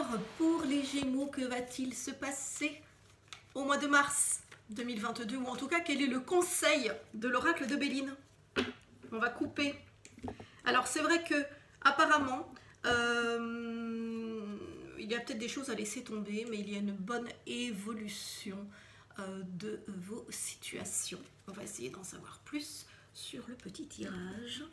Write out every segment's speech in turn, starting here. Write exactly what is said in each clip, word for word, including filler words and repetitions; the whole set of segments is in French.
Alors, pour les Gémeaux, que va-t-il se passer au mois de mars deux mille vingt-deux? Ou en tout cas, quel est le conseil de l'oracle de Béline? On va couper. Alors, c'est vrai que apparemment, euh, il y a peut-être des choses à laisser tomber, mais il y a une bonne évolution euh, de vos situations. On va essayer d'en savoir plus sur le petit tirage.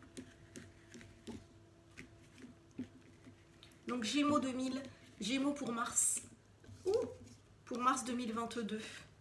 Donc Gémeaux deux mille, Gémeaux pour mars, ou pour mars deux mille vingt-deux.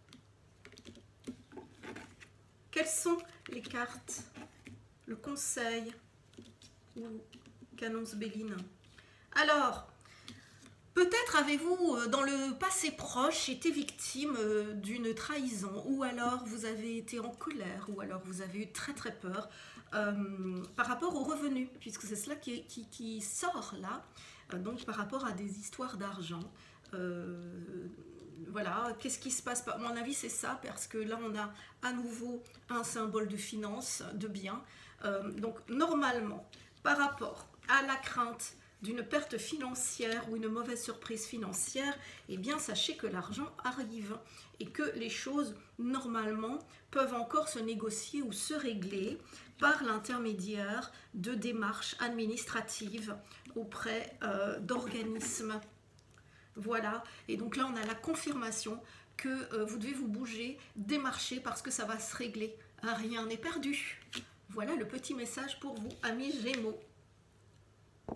Quelles sont les cartes, le conseil qu'annonce Béline? Alors, peut-être avez-vous dans le passé proche été victime d'une trahison, ou alors vous avez été en colère, ou alors vous avez eu très très peur euh, par rapport aux revenus, puisque c'est cela qui, qui, qui sort là. Donc par rapport à des histoires d'argent, euh, voilà, qu'est-ce qui se passe? À mon avis c'est ça, parce que là on a à nouveau un symbole de finance, de bien. Euh, donc normalement, par rapport à la crainte d'une perte financière ou une mauvaise surprise financière, eh bien sachez que l'argent arrive et que les choses normalement peuvent encore se négocier ou se régler par l'intermédiaire de démarches administratives auprès euh, d'organismes. Voilà, et donc là on a la confirmation que euh, vous devez vous bouger, démarcher parce que ça va se régler. Rien n'est perdu. Voilà le petit message pour vous, amis Gémeaux.